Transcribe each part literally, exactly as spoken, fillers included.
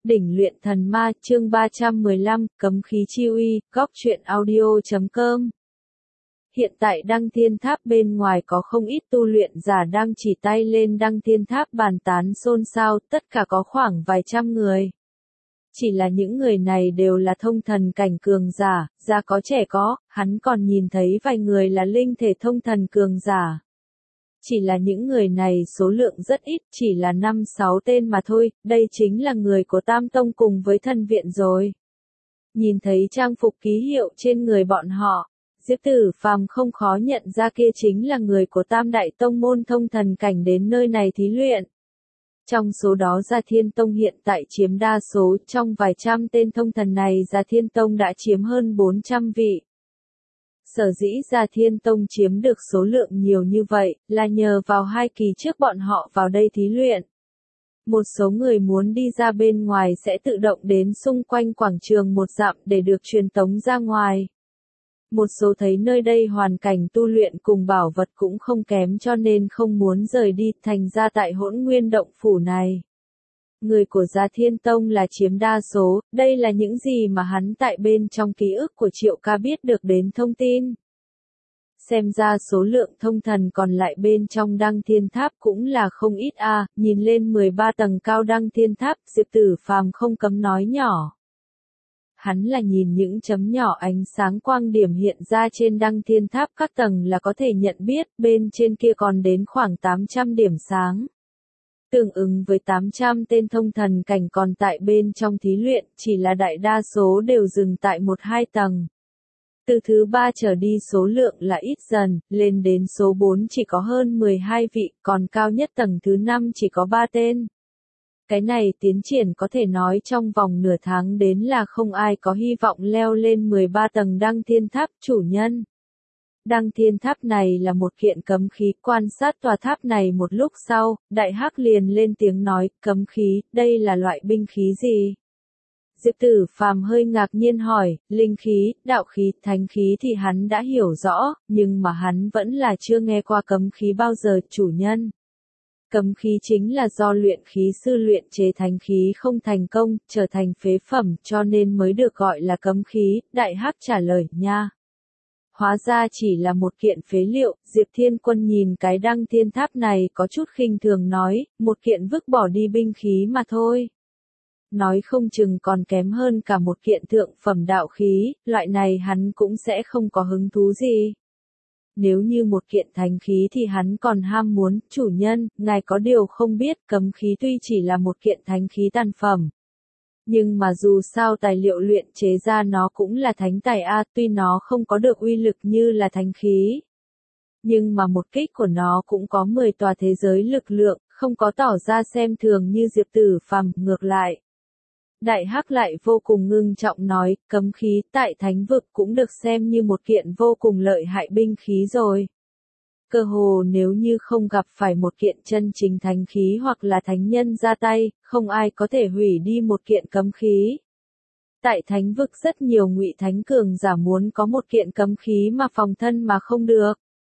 Đỉnh luyện thần ma, chương ba trăm mười lăm, cấm khí chi uy, góc truyện audio chấm com. Hiện tại Đăng Thiên Tháp bên ngoài có không ít tu luyện giả đang chỉ tay lên Đăng Thiên Tháp bàn tán xôn xao, tất cả có khoảng vài trăm người. Chỉ là những người này đều là thông thần cảnh cường giả, già có trẻ có, hắn còn nhìn thấy vài người là linh thể thông thần cường giả. Chỉ là những người này số lượng rất ít, chỉ là năm sáu tên mà thôi, đây chính là người của Tam Tông cùng với thần viện rồi. Nhìn thấy trang phục ký hiệu trên người bọn họ, Diệp Tử Phàm không khó nhận ra kia chính là người của Tam Đại Tông môn thông thần cảnh đến nơi này thí luyện. Trong số đó Gia Thiên Tông hiện tại chiếm đa số, trong vài trăm tên thông thần này Gia Thiên Tông đã chiếm hơn bốn trăm vị. Sở dĩ Gia Thiên Tông chiếm được số lượng nhiều như vậy, là nhờ vào hai kỳ trước bọn họ vào đây thí luyện. Một số người muốn đi ra bên ngoài sẽ tự động đến xung quanh quảng trường một dặm để được truyền tống ra ngoài. Một số thấy nơi đây hoàn cảnh tu luyện cùng bảo vật cũng không kém cho nên không muốn rời đi, thành ra tại Hỗn Nguyên Động Phủ này. Người của Gia Thiên Tông là chiếm đa số, đây là những gì mà hắn tại bên trong ký ức của Triệu Ca biết được đến thông tin. Xem ra số lượng thông thần còn lại bên trong Đăng Thiên Tháp cũng là không ít a, à, nhìn lên mười ba tầng cao Đăng Thiên Tháp, Diệp Tử Phàm không cấm nói nhỏ. Hắn là nhìn những chấm nhỏ ánh sáng quang điểm hiện ra trên Đăng Thiên Tháp các tầng là có thể nhận biết, bên trên kia còn đến khoảng tám trăm điểm sáng. Tương ứng với tám trăm tên thông thần cảnh còn tại bên trong thí luyện, chỉ là đại đa số đều dừng tại một hai tầng. Từ thứ ba trở đi số lượng là ít dần, lên đến số bốn chỉ có hơn mười hai vị, còn cao nhất tầng thứ năm chỉ có ba tên. Cái này tiến triển có thể nói trong vòng nửa tháng đến là không ai có hy vọng leo lên mười ba tầng Đăng Thiên Tháp chủ nhân. Đăng Thiên Tháp này là một kiện cấm khí, quan sát tòa tháp này một lúc sau, Đại Hắc liền lên tiếng nói, cấm khí, đây là loại binh khí gì? Diệp Tử Phàm hơi ngạc nhiên hỏi, linh khí, đạo khí, thánh khí thì hắn đã hiểu rõ, nhưng mà hắn vẫn là chưa nghe qua cấm khí bao giờ, chủ nhân. Cấm khí chính là do luyện khí sư luyện chế thánh khí không thành công, trở thành phế phẩm cho nên mới được gọi là cấm khí, Đại Hắc trả lời, nha. Hóa ra chỉ là một kiện phế liệu, Diệp Thiên Quân nhìn cái Đăng Thiên Tháp này có chút khinh thường nói, một kiện vứt bỏ đi binh khí mà thôi. Nói không chừng còn kém hơn cả một kiện thượng phẩm đạo khí, loại này hắn cũng sẽ không có hứng thú gì. Nếu như một kiện thánh khí thì hắn còn ham muốn, chủ nhân, ngài có điều không biết, cấm khí tuy chỉ là một kiện thánh khí tàn phẩm. Nhưng mà dù sao tài liệu luyện chế ra nó cũng là thánh tài A, tuy nó không có được uy lực như là thánh khí. Nhưng mà một kích của nó cũng có mười tòa thế giới lực lượng, không có tỏ ra xem thường như Diệp Tử Phàm, ngược lại. Đại Hắc lại vô cùng ngưng trọng nói, cấm khí tại thánh vực cũng được xem như một kiện vô cùng lợi hại binh khí rồi. Cơ hồ nếu như không gặp phải một kiện chân chính thánh khí hoặc là thánh nhân ra tay, không ai có thể hủy đi một kiện cấm khí. Tại thánh vực rất nhiều ngụy thánh cường giả muốn có một kiện cấm khí mà phòng thân mà không được.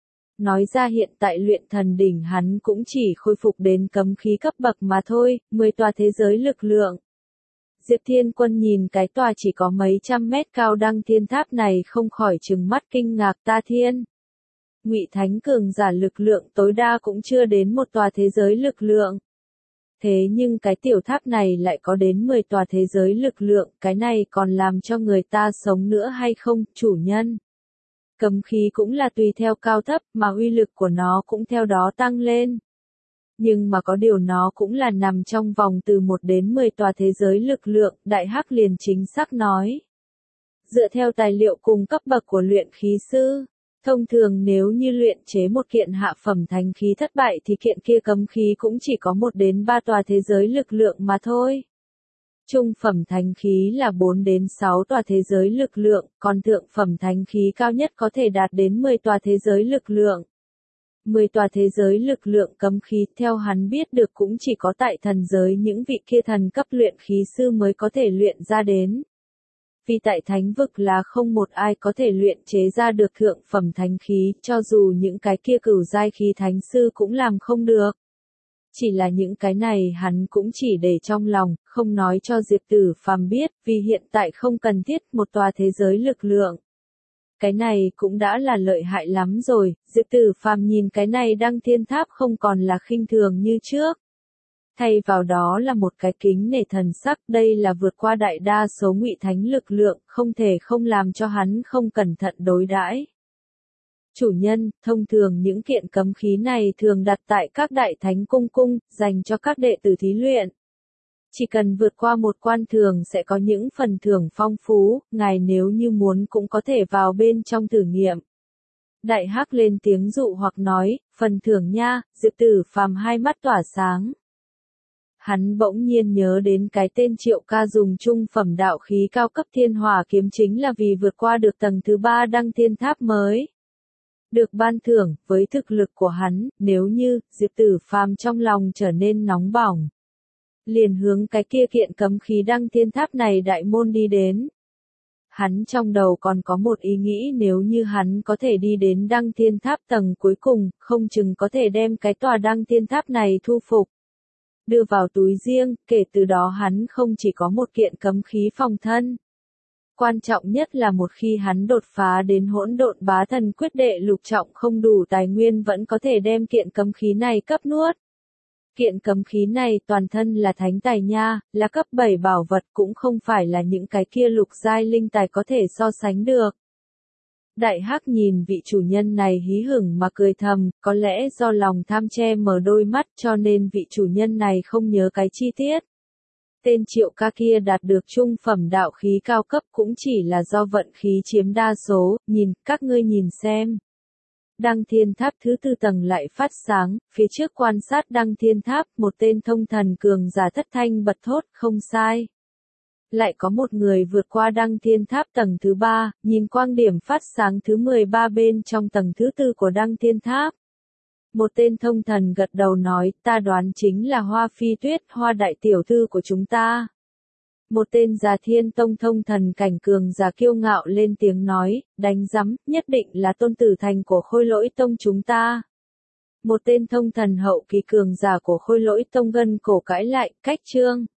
Nói ra hiện tại luyện thần đỉnh hắn cũng chỉ khôi phục đến cấm khí cấp bậc mà thôi, mười tòa thế giới lực lượng. Diệp Thiên Quân nhìn cái tòa chỉ có mấy trăm mét cao Đăng Thiên Tháp này không khỏi trừng mắt kinh ngạc, ta thiên. Ngụy thánh cường giả lực lượng tối đa cũng chưa đến một tòa thế giới lực lượng. Thế nhưng cái tiểu tháp này lại có đến mười tòa thế giới lực lượng, cái này còn làm cho người ta sống nữa hay không, chủ nhân? Cấm khí cũng là tùy theo cao thấp mà uy lực của nó cũng theo đó tăng lên. Nhưng mà có điều nó cũng là nằm trong vòng từ một đến mười tòa thế giới lực lượng, Đại Hắc liền chính xác nói. Dựa theo tài liệu cùng cấp bậc của luyện khí sư, thông thường nếu như luyện chế một kiện hạ phẩm thánh khí thất bại thì kiện kia cấm khí cũng chỉ có một đến ba tòa thế giới lực lượng mà thôi. Trung phẩm thánh khí là bốn đến sáu tòa thế giới lực lượng, còn thượng phẩm thánh khí cao nhất có thể đạt đến mười tòa thế giới lực lượng. mười tòa thế giới lực lượng cấm khí theo hắn biết được cũng chỉ có tại thần giới những vị kia thần cấp luyện khí sư mới có thể luyện ra đến. Vì tại thánh vực là không một ai có thể luyện chế ra được thượng phẩm thánh khí, cho dù những cái kia cửu giai khí thánh sư cũng làm không được. Chỉ là những cái này hắn cũng chỉ để trong lòng, không nói cho Diệp Tử Phàm biết, vì hiện tại không cần thiết một tòa thế giới lực lượng. Cái này cũng đã là lợi hại lắm rồi, Diệp Tử Phàm nhìn cái này Đăng Thiên Tháp không còn là khinh thường như trước. Thay vào đó là một cái kính nể thần sắc, đây là vượt qua đại đa số ngụy thánh lực lượng, không thể không làm cho hắn không cẩn thận đối đãi. Chủ nhân, thông thường những kiện cấm khí này thường đặt tại các đại thánh cung cung, dành cho các đệ tử thí luyện. Chỉ cần vượt qua một quan thường sẽ có những phần thưởng phong phú, ngài nếu như muốn cũng có thể vào bên trong thử nghiệm. Đại Hắc lên tiếng dụ hoặc nói, phần thưởng nha, Diệp Tử Phàm hai mắt tỏa sáng. Hắn bỗng nhiên nhớ đến cái tên Triệu Ca dùng trung phẩm đạo khí cao cấp thiên hỏa kiếm chính là vì vượt qua được tầng thứ ba Đăng Thiên Tháp mới. Được ban thưởng, với thực lực của hắn, nếu như, Diệp Tử Phàm trong lòng trở nên nóng bỏng. Liền hướng cái kia kiện cấm khí Đăng Thiên Tháp này đại môn đi đến. Hắn trong đầu còn có một ý nghĩ nếu như hắn có thể đi đến Đăng Thiên Tháp tầng cuối cùng, không chừng có thể đem cái tòa Đăng Thiên Tháp này thu phục. Đưa vào túi riêng, kể từ đó hắn không chỉ có một kiện cấm khí phòng thân. Quan trọng nhất là một khi hắn đột phá đến hỗn độn bá thần quyết đệ lục trọng không đủ tài nguyên vẫn có thể đem kiện cấm khí này cấp nuốt. Kiện cấm khí này toàn thân là thánh tài nha, là cấp bảy bảo vật cũng không phải là những cái kia lục giai linh tài có thể so sánh được. Đại Hắc nhìn vị chủ nhân này hí hửng mà cười thầm, có lẽ do lòng tham che mờ đôi mắt cho nên vị chủ nhân này không nhớ cái chi tiết. Tên Triệu Ca kia đạt được trung phẩm đạo khí cao cấp cũng chỉ là do vận khí chiếm đa số, nhìn, các ngươi nhìn xem. Đăng Thiên Tháp thứ tư tầng lại phát sáng, phía trước quan sát Đăng Thiên Tháp, một tên thông thần cường giả thất thanh bật thốt, không sai. Lại có một người vượt qua Đăng Thiên Tháp tầng thứ ba, nhìn quang điểm phát sáng thứ mười ba bên trong tầng thứ tư của Đăng Thiên Tháp. Một tên thông thần gật đầu nói, ta đoán chính là Hoa Phi Tuyết, Hoa đại tiểu thư của chúng ta. Một tên già Thiên Tông thông thần cảnh cường giả kiêu ngạo lên tiếng nói, đánh rắm, nhất định là tôn tử thành của Khôi Lỗi Tông chúng ta. Một tên thông thần hậu kỳ cường giả của Khôi Lỗi Tông gân cổ cãi lại, cách trương.